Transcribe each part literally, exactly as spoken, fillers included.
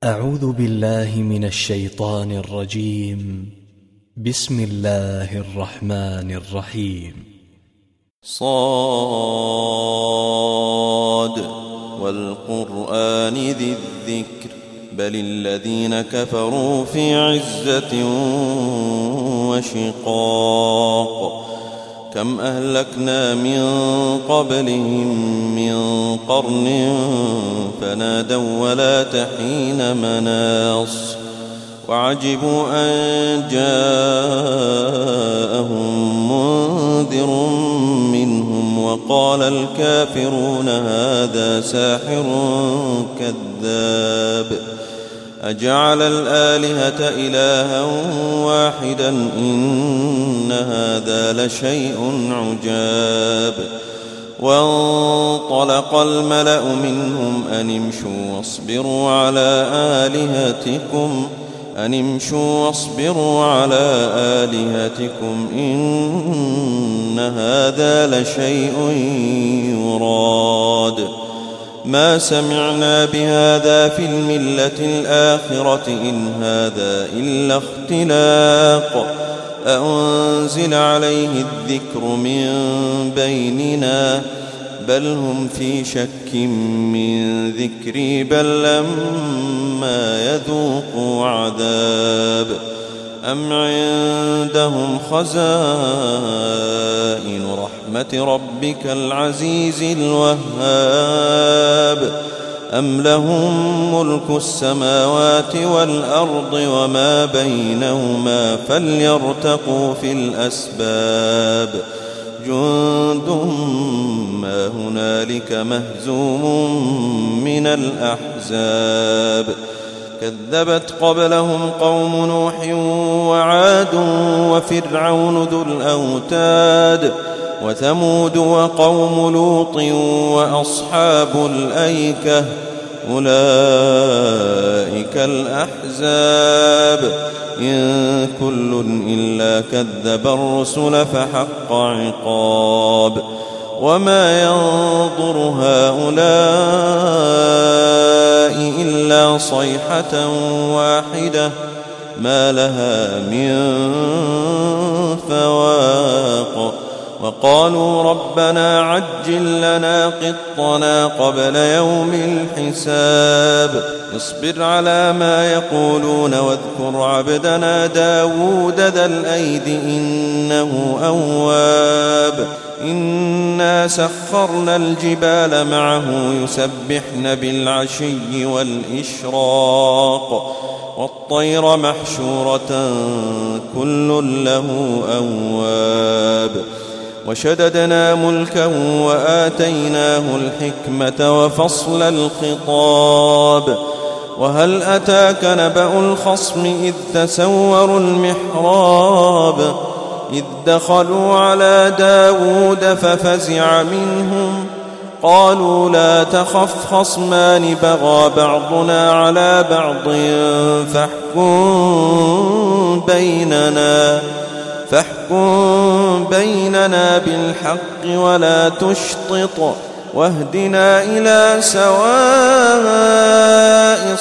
أعوذ بالله من الشيطان الرجيم. بسم الله الرحمن الرحيم. صاد والقرآن ذي الذكر بل الذين كفروا في عزة وشقاق كم أهلكنا من قبلهم من قرن فنادوا ولا تحين مناص وعجبوا أن جاءهم منذر منهم وقال الكافرون هذا ساحر كذاب أجعل الآلهة إلها واحدا إن هذا لشيء عجاب وانطلق الملأ منهم أن امشوا واصبروا على آلهتكم أن امشوا واصبروا على آلهتكم إن هذا لشيء يراد ما سمعنا بهذا في الملة الآخرة إن هذا إلا اختلاق أأنزل عليه الذكر من بيننا بل هم في شك من ذكري بل لما يذوقوا عذاب أم عندهم خزائن رحمة ربك العزيز الوهاب أم لهم ملك السماوات والأرض وما بينهما فليرتقوا في الأسباب جند ما هنالك مهزوم من الأحزاب كذبت قبلهم قوم نوح وعاد وفرعون ذو الأوتاد وثمود وقوم لوط وأصحاب الأيكة أولئك الأحزاب إن كل إلا كذب الرسل فحق عقاب وما ينظر هؤلاء إلا صيحة واحدة ما لها من فواق وقالوا ربنا عجل لنا قطنا قبل يوم الحساب اصبر على ما يقولون واذكر عبدنا داود ذا الأيد إنه أواب إنا سخرنا الجبال معه يسبحن بالعشي والإشراق والطير محشورة كل له أواب وشددنا ملكه وآتيناه الحكمة وفصل الخطاب وهل أتاك نبأ الخصم إذ تسوروا المحراب إذ دخلوا على داود ففزع منهم قالوا لا تخف خصمان بغى بعضنا على بعض فاحكم بيننا فاحكم بيننا بالحق ولا تشطط واهدنا إلى سواء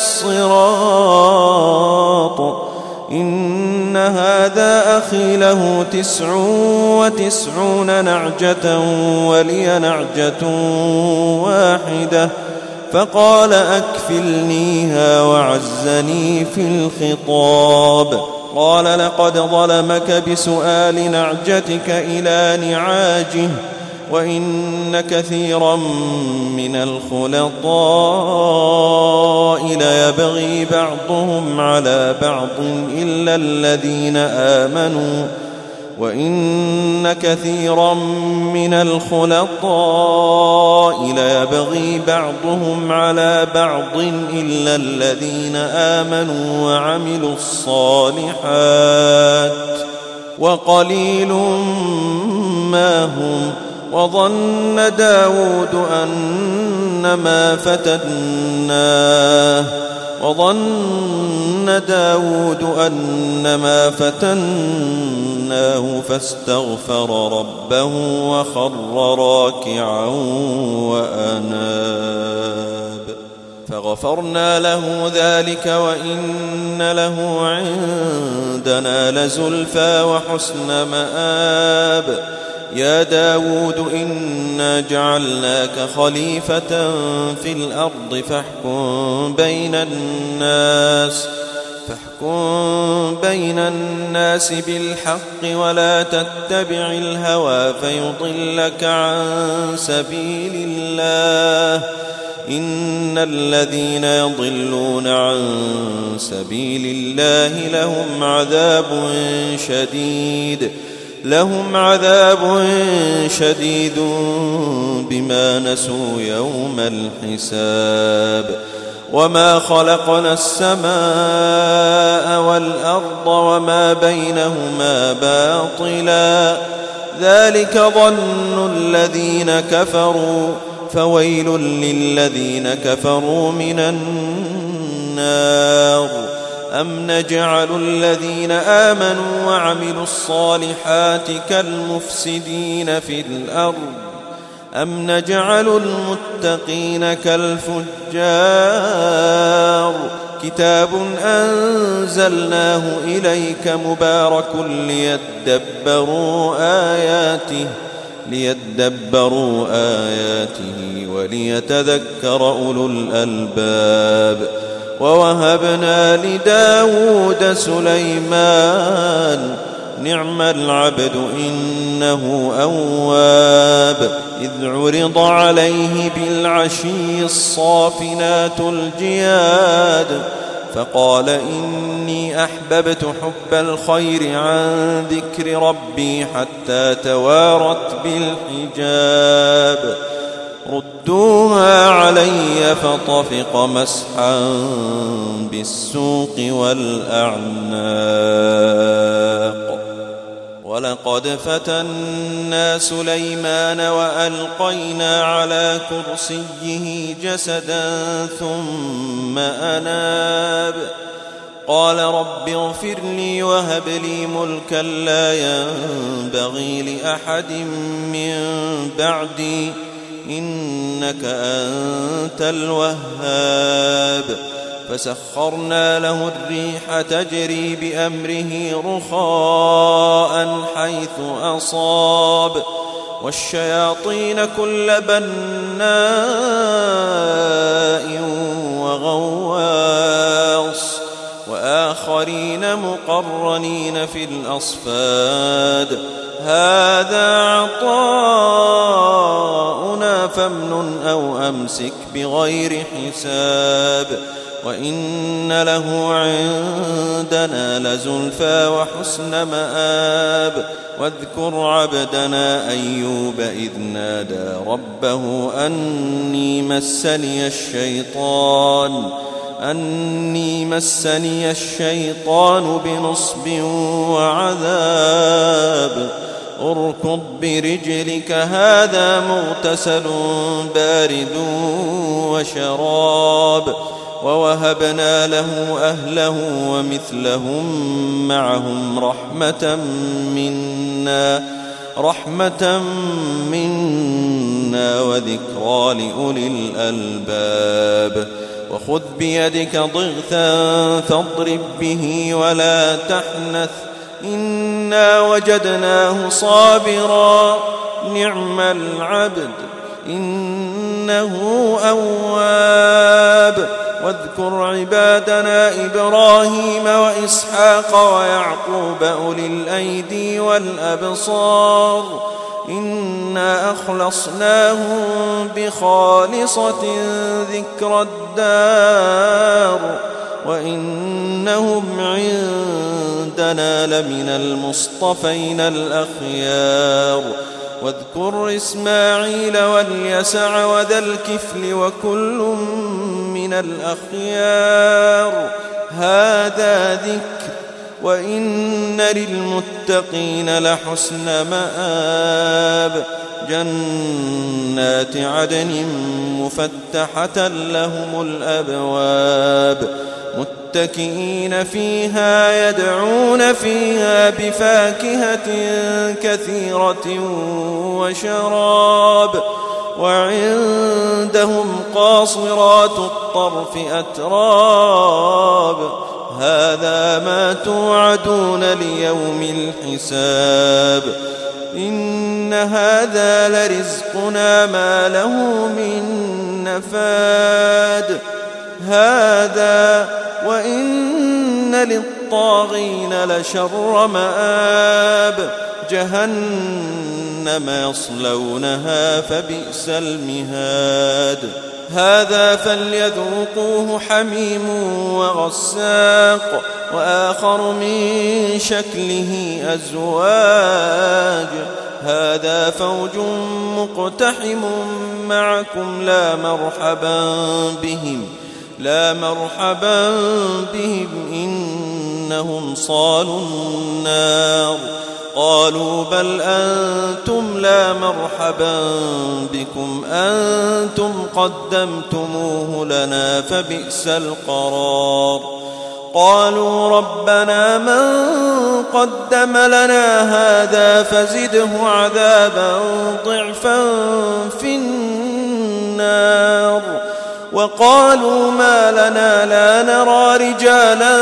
الصراط إن هذا أخي له تسع وتسعون نعجة ولي نعجة واحدة فقال أكفلنيها وعزني في الخطاب قال لقد ظلمك بسؤال نعجتك إلى نعاجه وإن كثيرا من الخلطاء ليبغي بعضهم على بعض إلا الذين آمنوا وإن كثيرا من الخلطاء ليبغي بعضهم على بعض إلا الذين آمنوا وعملوا الصالحات وقليل ما هم وظن داود أنما فتناه وظن داود أنما فتناه فاستغفر ربه وخر راكعا وأناب فغفرنا له ذلك وإن له عندنا لزلفى وحسن مآب. يا داود إنا جعلناك خليفة في الأرض فاحكم بين الناس فاحكم بين الناس بالحق ولا تتبع الهوى فيضلك عن سبيل الله. إن الذين يضلون عن سبيل الله لهم عذاب شديد لهم عذاب شديد بما نسوا يوم الحساب. وما خلقنا السماء والأرض وما بينهما باطلا ذلك ظن الذين كفروا فويل للذين كفروا من النار. أم نجعل الذين آمنوا وعملوا الصالحات كالمفسدين في الأرض أم نجعل المتقين كالفجار. كتاب أنزلناه إليك مبارك ليدبروا آياته ليدبروا آياته وليتذكر أولو الألباب. ووهبنا لداود سليمان نعم العبد إنه أواب. إذ عرض عليه بالعشي الصافنات الجياد فقال إني أحببت حب الخير عن ذكر ربي حتى توارت بالحجاب. ردوها علي فطفق مسحا بالسوق والأعناق. ولقد فتنا سليمان وألقينا على كرسيه جسدا ثم أناب. قال رب اغفر لي وهب لي ملكا لا ينبغي لأحد من بعدي إنك أنت الوهاب. فسخرنا له الريح تجري بأمره رخاء حيث أصاب والشياطين كل بناء وغواص وآخرين مقرنين في الأصفاد. هذا عطاؤنا فامنن أو أمسك بغير حساب. وإن له عندنا لزلفى وحسن مآب. واذكر عبدنا أيوب إذ نادى ربه أني مسني الشيطان أني مسني الشيطان بنصب وعذاب. اركض برجلك هذا مغتسل بارد وشراب. ووهبنا له أهله ومثلهم معهم رحمة منا رحمة منا وذكرى لأولي الألباب. وخذ بيدك ضغثا فاضرب به ولا تحنث إنا وجدناه صابرا نعم العبد إنه أواب. واذكر عبادنا إبراهيم وإسحاق ويعقوب أولي الأيدي والأبصار إنا أخلصناهم بخالصة ذكر الدار وإنهم عندنا لمن المصطفين الأخيار. واذكر إسماعيل واليسع وذا الكفل وكل من الأخيار. هذا ذكر وإن للمتقين لحسن مآب. جنات عدن مفتحة لهم الأبواب متكئين فيها يدعون فيها بفاكهة كثيرة وشراب وعندهم قاصرات الطرف أتراب هذا ما توعدون ليوم الحساب إن هذا لرزقنا ما له من نفاد هذا وإن للطاغين لشر مآب جهنم يصلونها فبئس المهاد هذا فليذوقوه حميم وغساق وآخر من شكله أزواج هذا فوج مقتحم معكم لا مرحبا بهم لا مرحبا بهم إنهم صالوا النار قالوا بل أنتم لا مرحبا بكم أنتم قدمتموه لنا فبئس القرار قالوا ربنا من قدم لنا هذا فزده عذابا ضعفا في النار وقالوا ما لنا لا نرى رجالا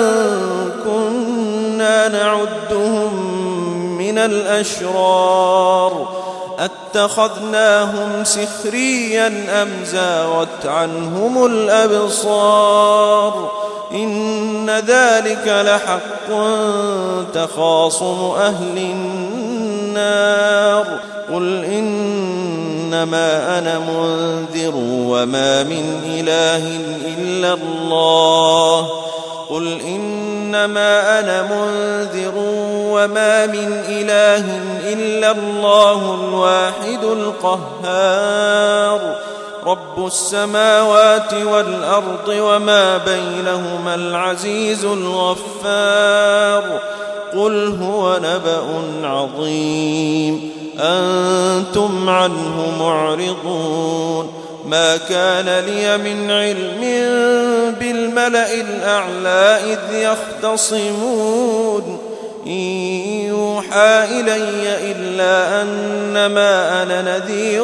كنا نعدهم من الأشرار أتخذناهم سخريا أم زاغت عنهم الأبصار إن ذلك لحق تخاصم أهل النار قل إنما أنا منذر وما من إله إلا الله قل إنما أنا منذر وما من إله إلا الله الواحد القهار رب السماوات والأرض وما بينهما العزيز الغفار قل هو نبأ عظيم أنتم عنه معرضون ما كان لي من علم بالملأ الأعلى إذ يختصمون إن يوحى إلي إلا أنما أنا نذير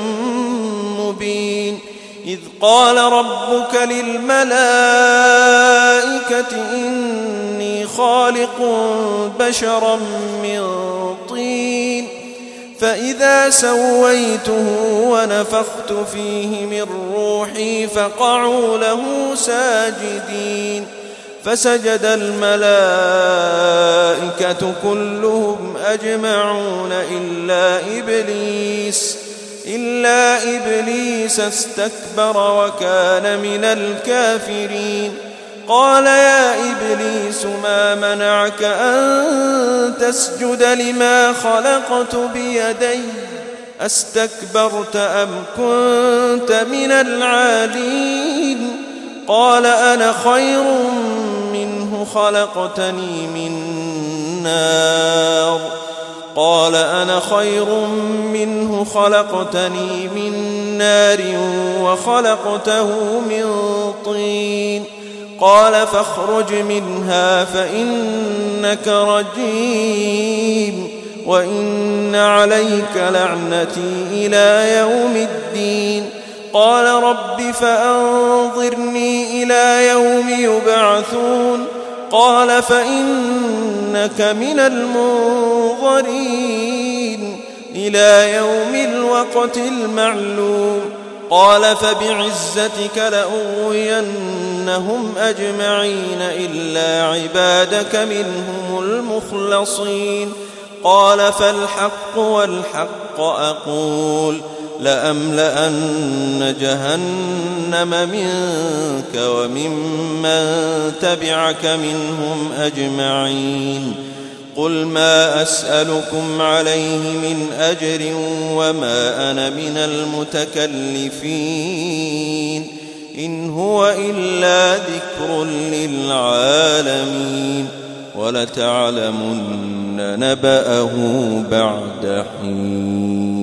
مبين إذ قال ربك للملائكة إني خالق بشرا من طين فإذا سويته ونفخت فيه من روحي فقعوا له ساجدين فسجد الملائكة كلهم أجمعون إلا إبليس إلا إبليس استكبر وكان من الكافرين قال يا إبليس ما منعك أن تسجد لما خلقت بيدي أستكبرت أم كنت من العالين قال أنا خير منه خلقتني من نار قال أنا خير منه خلقتني من نار وخلقته من طين قال فاخرج منها فإنك رجيم وإن عليك لعنتي إلى يوم الدين قال رب فأنظرني إلى يوم يبعثون قال فإنك من المنظرين إلى يوم الوقت المعلوم قال فبعزتك لأغوينهم أجمعين إلا عبادك منهم المخلصين قال فالحق والحق أقول لأملأن جهنم منك وممن تبعك منهم أجمعين قل ما أسألكم عليه من أجر وما أنا من المتكلفين إن هو إلا ذكر للعالمين ولتعلمن نبأه بعد حين.